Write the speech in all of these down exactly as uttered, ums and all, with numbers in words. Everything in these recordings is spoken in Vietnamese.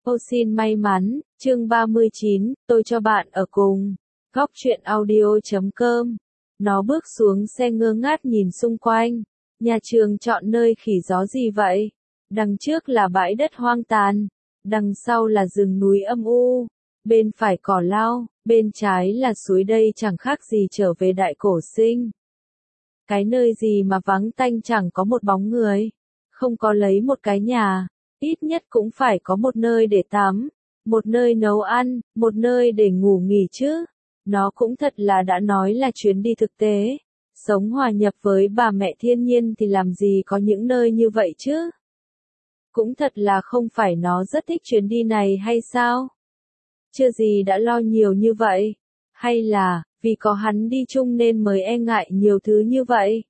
Ô xin may mắn, chương ba mươi chín, tôi cho bạn ở cùng. Góc truyện audio chấm com. Nó bước xuống xe ngơ ngác nhìn xung quanh. Nhà trường chọn nơi khỉ gió gì vậy? Đằng trước là bãi đất hoang tàn. Đằng sau là rừng núi âm u. Bên phải cỏ lau, bên trái là suối đây chẳng khác gì trở về đại cổ sinh. Cái nơi gì mà vắng tanh chẳng có một bóng người. Không có lấy một cái nhà. Ít nhất cũng phải có một nơi để tắm, một nơi nấu ăn, một nơi để ngủ nghỉ chứ. Nó cũng thật là đã nói là chuyến đi thực tế. Sống hòa nhập với bà mẹ thiên nhiên thì làm gì có những nơi như vậy chứ. Cũng thật là không phải nó rất thích chuyến đi này hay sao? Chưa gì đã lo nhiều như vậy. Hay là, vì có hắn đi chung nên mới e ngại nhiều thứ như vậy?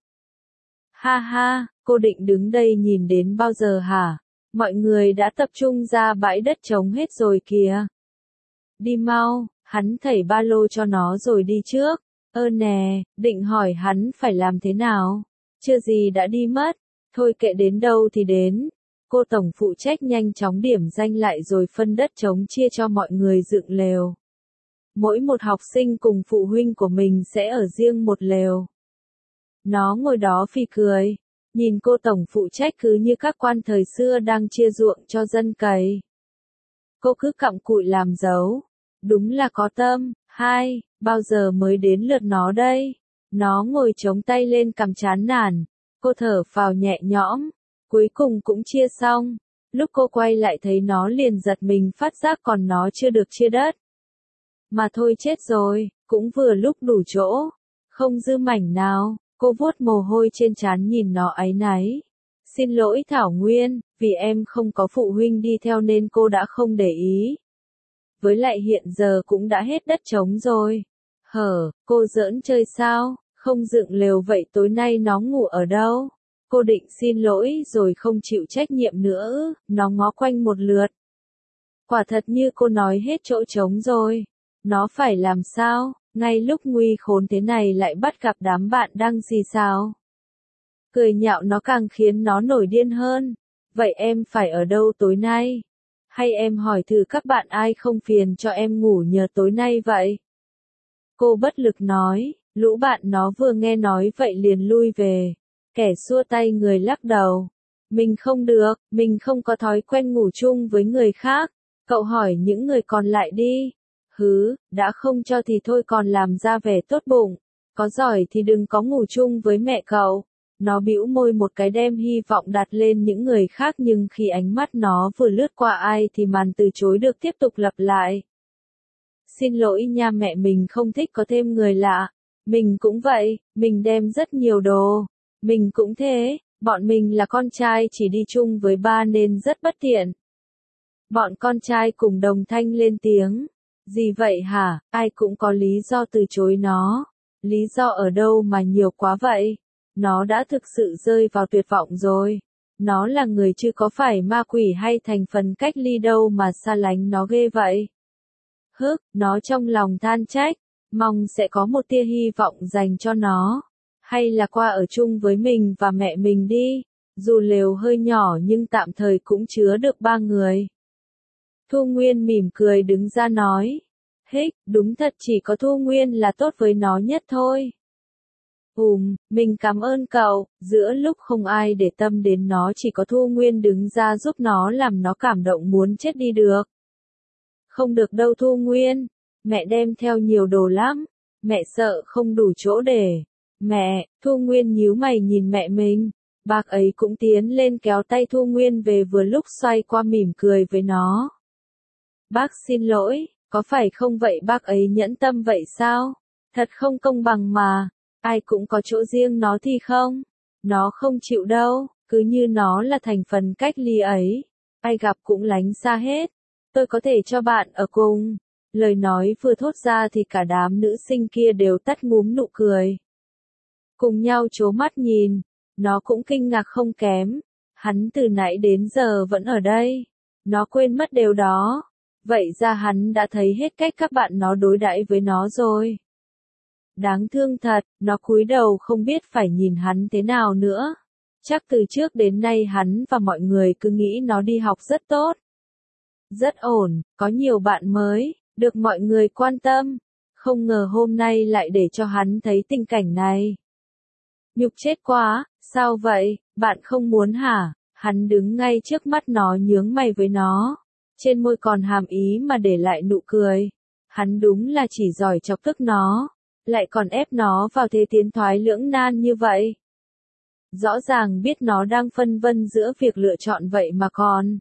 Ha ha, cô định đứng đây nhìn đến bao giờ hả? Mọi người đã tập trung ra bãi đất trống hết rồi kìa. Đi mau, hắn thảy ba lô cho nó rồi đi trước. Ơ nè, định hỏi hắn phải làm thế nào? Chưa gì đã đi mất. Thôi kệ đến đâu thì đến. Cô tổng phụ trách nhanh chóng điểm danh lại rồi phân đất trống chia cho mọi người dựng lều. Mỗi một học sinh cùng phụ huynh của mình sẽ ở riêng một lều. Nó ngồi đó phì cười. Nhìn cô tổng phụ trách cứ như các quan thời xưa đang chia ruộng cho dân cày. Cô cứ cặm cụi làm dấu. Đúng là có tâm. Hai, bao giờ mới đến lượt nó đây? Nó ngồi chống tay lên cằm chán nản. Cô thở phào nhẹ nhõm. Cuối cùng cũng chia xong. Lúc cô quay lại thấy nó liền giật mình phát giác còn nó chưa được chia đất. Mà thôi chết rồi, cũng vừa lúc đủ chỗ. Không dư mảnh nào. Cô vuốt mồ hôi trên trán nhìn nó áy náy. Xin lỗi Thảo Nguyên, vì em không có phụ huynh đi theo nên cô đã không để ý. Với lại hiện giờ cũng đã hết đất trống rồi. Hở, cô giỡn chơi sao, không dựng lều vậy tối nay nó ngủ ở đâu? Cô định xin lỗi rồi không chịu trách nhiệm nữa, nó ngó quanh một lượt. Quả thật như cô nói hết chỗ trống rồi. Nó phải làm sao? Ngay lúc nguy khốn thế này lại bắt gặp đám bạn đang xì xào. Cười nhạo nó càng khiến nó nổi điên hơn. Vậy em phải ở đâu tối nay? Hay em hỏi thử các bạn ai không phiền cho em ngủ nhờ tối nay vậy? Cô bất lực nói, lũ bạn nó vừa nghe nói vậy liền lui về. Kẻ xua tay người lắc đầu. Mình không được, mình không có thói quen ngủ chung với người khác. Cậu hỏi những người còn lại đi. Hứ, đã không cho thì thôi còn làm ra vẻ tốt bụng. Có giỏi thì đừng có ngủ chung với mẹ cậu. Nó bĩu môi một cái đem hy vọng đặt lên những người khác nhưng khi ánh mắt nó vừa lướt qua ai thì màn từ chối được tiếp tục lặp lại. Xin lỗi nha mẹ mình không thích có thêm người lạ. Mình cũng vậy, mình đem rất nhiều đồ. Mình cũng thế, bọn mình là con trai chỉ đi chung với ba nên rất bất tiện. Bọn con trai cùng đồng thanh lên tiếng. Gì vậy hả, ai cũng có lý do từ chối nó. Lý do ở đâu mà nhiều quá vậy? Nó đã thực sự rơi vào tuyệt vọng rồi. Nó là người chứ có phải ma quỷ hay thành phần cách ly đâu mà xa lánh nó ghê vậy. Hức, nó trong lòng than trách, mong sẽ có một tia hy vọng dành cho nó. Hay là qua ở chung với mình và mẹ mình đi. Dù lều hơi nhỏ nhưng tạm thời cũng chứa được ba người. Thu Nguyên mỉm cười đứng ra nói. Hích, đúng thật chỉ có Thu Nguyên là tốt với nó nhất thôi. Ùm, mình cảm ơn cậu, giữa lúc không ai để tâm đến nó chỉ có Thu Nguyên đứng ra giúp nó làm nó cảm động muốn chết đi được. Không được đâu Thu Nguyên, mẹ đem theo nhiều đồ lắm, mẹ sợ không đủ chỗ để. Mẹ, Thu Nguyên nhíu mày nhìn mẹ mình, bác ấy cũng tiến lên kéo tay Thu Nguyên về vừa lúc xoay qua mỉm cười với nó. Bác xin lỗi, có phải không vậy bác ấy nhẫn tâm vậy sao? Thật không công bằng mà. Ai cũng có chỗ riêng nó thì không. Nó không chịu đâu, cứ như nó là thành phần cách ly ấy. Ai gặp cũng lánh xa hết. Tôi có thể cho bạn ở cùng. Lời nói vừa thốt ra thì cả đám nữ sinh kia đều tắt ngúm nụ cười. Cùng nhau trố mắt nhìn. Nó cũng kinh ngạc không kém. Hắn từ nãy đến giờ vẫn ở đây. Nó quên mất điều đó. Vậy ra hắn đã thấy hết cách các bạn nó đối đãi với nó rồi. Đáng thương thật, nó cúi đầu không biết phải nhìn hắn thế nào nữa. Chắc từ trước đến nay hắn và mọi người cứ nghĩ nó đi học rất tốt. Rất ổn, có nhiều bạn mới, được mọi người quan tâm. Không ngờ hôm nay lại để cho hắn thấy tình cảnh này. Nhục chết quá, sao vậy, bạn không muốn hả? Hắn đứng ngay trước mắt nó nhướng mày với nó. Trên môi còn hàm ý mà để lại nụ cười. Hắn đúng là chỉ giỏi chọc tức nó. Lại còn ép nó vào thế tiến thoái lưỡng nan như vậy. Rõ ràng biết nó đang phân vân giữa việc lựa chọn vậy mà còn.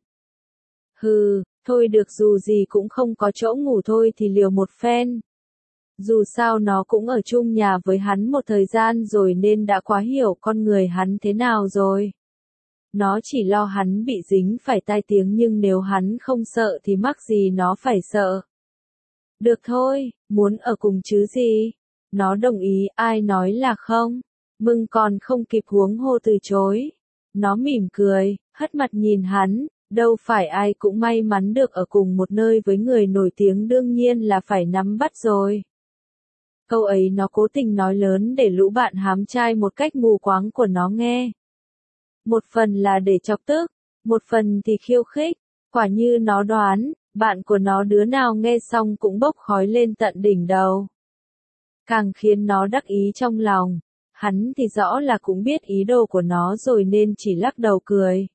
Hừ, thôi được dù gì cũng không có chỗ ngủ thôi thì liều một phen. Dù sao nó cũng ở chung nhà với hắn một thời gian rồi nên đã quá hiểu con người hắn thế nào rồi. Nó chỉ lo hắn bị dính phải tai tiếng nhưng nếu hắn không sợ thì mắc gì nó phải sợ. Được thôi, muốn ở cùng chứ gì. Nó đồng ý, ai nói là không. Mừng còn không kịp huống hô từ chối. Nó mỉm cười, hất mặt nhìn hắn, đâu phải ai cũng may mắn được ở cùng một nơi với người nổi tiếng đương nhiên là phải nắm bắt rồi. Câu ấy nó cố tình nói lớn để lũ bạn hám trai một cách mù quáng của nó nghe. Một phần là để chọc tức, một phần thì khiêu khích, quả như nó đoán, bạn của nó đứa nào nghe xong cũng bốc khói lên tận đỉnh đầu. Càng khiến nó đắc ý trong lòng, hắn thì rõ là cũng biết ý đồ của nó rồi nên chỉ lắc đầu cười.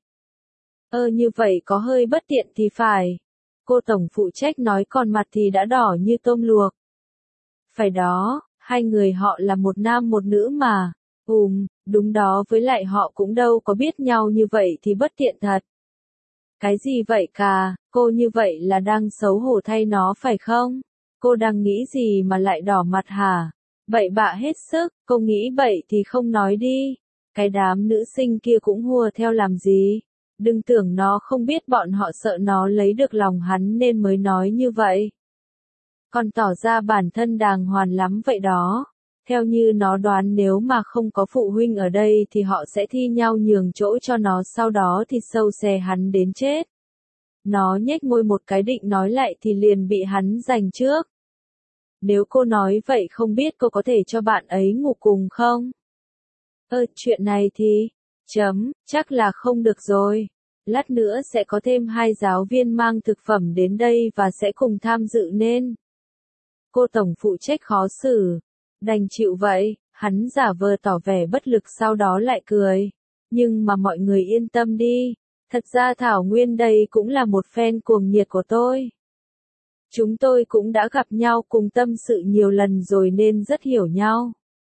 Ơ như vậy có hơi bất tiện thì phải. Cô tổng phụ trách nói còn mặt thì đã đỏ như tôm luộc. Phải đó, hai người họ là một nam một nữ mà. Ùm, đúng đó với lại họ cũng đâu có biết nhau như vậy thì bất tiện thật. Cái gì vậy cả, cô như vậy là đang xấu hổ thay nó phải không? Cô đang nghĩ gì mà lại đỏ mặt hả? Bậy bạ hết sức, cô nghĩ bậy thì không nói đi. Cái đám nữ sinh kia cũng hùa theo làm gì? Đừng tưởng nó không biết bọn họ sợ nó lấy được lòng hắn nên mới nói như vậy. Còn tỏ ra bản thân đàng hoàng lắm vậy đó. Theo như nó đoán nếu mà không có phụ huynh ở đây thì họ sẽ thi nhau nhường chỗ cho nó sau đó thì sâu xè hắn đến chết. Nó nhếch môi một cái định nói lại thì liền bị hắn giành trước. Nếu cô nói vậy không biết cô có thể cho bạn ấy ngủ cùng không? Ơ, chuyện này thì, chấm, chắc là không được rồi. Lát nữa sẽ có thêm hai giáo viên mang thực phẩm đến đây và sẽ cùng tham dự nên. Cô tổng phụ trách khó xử. Đành chịu vậy, hắn giả vờ tỏ vẻ bất lực sau đó lại cười. Nhưng mà mọi người yên tâm đi. Thật ra Thảo Nguyên đây cũng là một fan cuồng nhiệt của tôi. Chúng tôi cũng đã gặp nhau cùng tâm sự nhiều lần rồi nên rất hiểu nhau.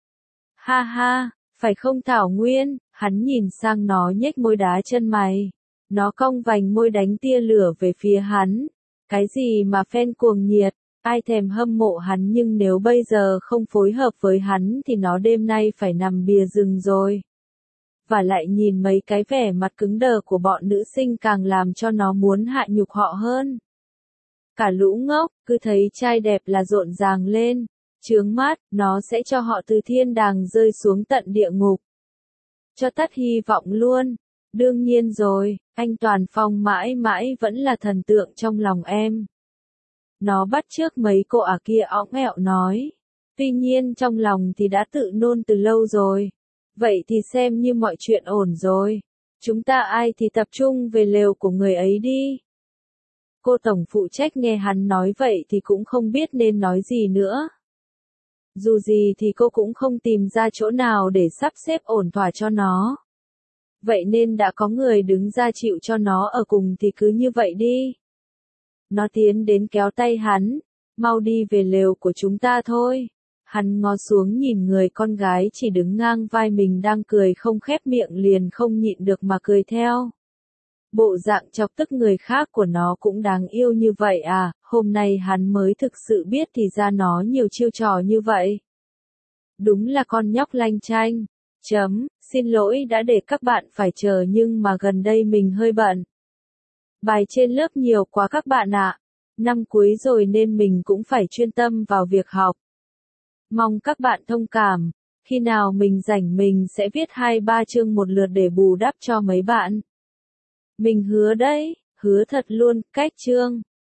Ha ha, phải không Thảo Nguyên? Hắn nhìn sang nó nhếch môi đá chân mày. Nó cong vành môi đánh tia lửa về phía hắn. Cái gì mà fan cuồng nhiệt? Ai thèm hâm mộ hắn nhưng nếu bây giờ không phối hợp với hắn thì nó đêm nay phải nằm bìa rừng rồi. Và lại nhìn mấy cái vẻ mặt cứng đờ của bọn nữ sinh càng làm cho nó muốn hạ nhục họ hơn. Cả lũ ngốc, cứ thấy trai đẹp là rộn ràng lên. Chướng mắt, nó sẽ cho họ từ thiên đàng rơi xuống tận địa ngục. Cho tắt hy vọng luôn. Đương nhiên rồi, anh Toàn Phong mãi mãi vẫn là thần tượng trong lòng em. Nó bắt chước mấy cô ả kia õng ẹo nói. Tuy nhiên trong lòng thì đã tự nôn từ lâu rồi. Vậy thì xem như mọi chuyện ổn rồi. Chúng ta ai thì tập trung về lều của người ấy đi. Cô tổng phụ trách nghe hắn nói vậy thì cũng không biết nên nói gì nữa. Dù gì thì cô cũng không tìm ra chỗ nào để sắp xếp ổn thỏa cho nó. Vậy nên đã có người đứng ra chịu cho nó ở cùng thì cứ như vậy đi. Nó tiến đến kéo tay hắn. Mau đi về lều của chúng ta thôi. Hắn ngó xuống nhìn người con gái chỉ đứng ngang vai mình đang cười không khép miệng liền không nhịn được mà cười theo. Bộ dạng chọc tức người khác của nó cũng đáng yêu như vậy à, hôm nay hắn mới thực sự biết thì ra nó nhiều chiêu trò như vậy. Đúng là con nhóc lanh chanh. Chấm, xin lỗi đã để các bạn phải chờ nhưng mà gần đây mình hơi bận. Bài trên lớp nhiều quá các bạn ạ. Năm cuối rồi nên mình cũng phải chuyên tâm vào việc học. Mong các bạn thông cảm. Khi nào mình rảnh mình sẽ viết hai ba chương một lượt để bù đắp cho mấy bạn. Mình hứa đấy, hứa thật luôn, cách chương.